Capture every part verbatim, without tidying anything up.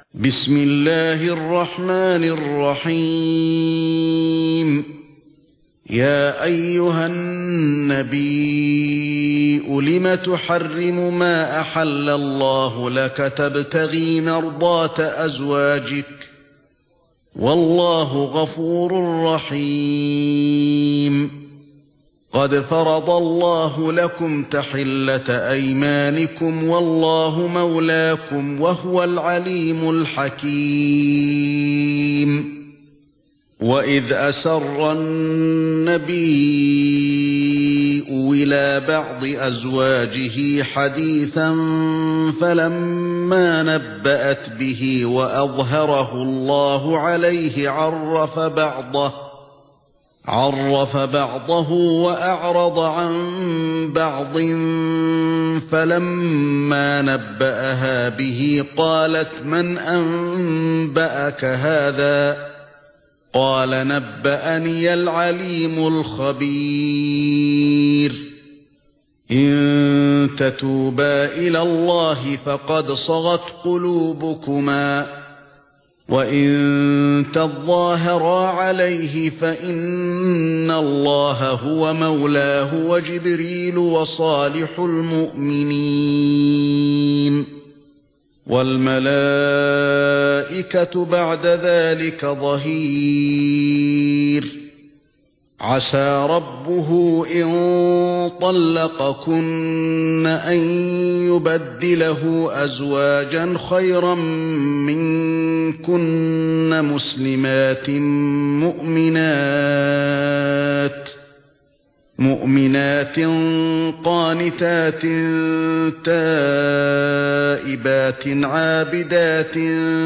بسم الله الرحمن الرحيم. يا أيها النبي لم تحرم ما أحل الله لك تبتغي مرضات أزواجك والله غفور رحيم. قد فرض الله لكم تحلة أيمانكم والله مولاكم وهو العليم الحكيم. وإذ أسر النبي إلى بعض أزواجه حديثا فلما نبأت به وأظهره الله عليه عرف بعضه عرف بعضه وأعرض عن بعض فلما نبأها به قالت من أنبأك هذا قال نبأني العليم الخبير. إن تتوبا إلى الله فقد صغت قلوبكما وإن تظاهرا عليه فإن الله هو مولاه وجبريل وصالح المؤمنين والملائكة بعد ذلك ظهير. عسى ربه إن طلقكن أن يبدله أزواجا خيرا منكن مسلمات مؤمنات مؤمنات قانتات تائبات عابدات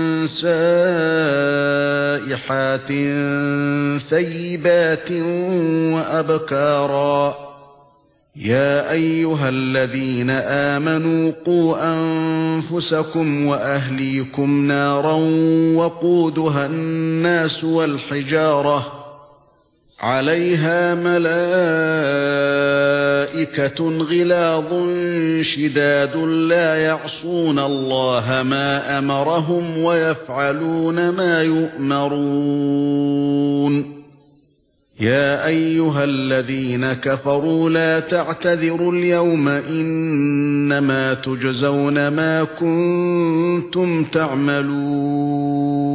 سائحات ثيبات وأبكارا. يا أيها الذين آمنوا قوا أنفسكم وأهليكم نارا وقودها الناس والحجارة عليها ملائكة غلاظ شداد لا يعصون الله ما أمرهم ويفعلون ما يؤمرون. يا أيها الذين كفروا لا تعتذروا اليوم إنما تجزون ما كنتم تعملون.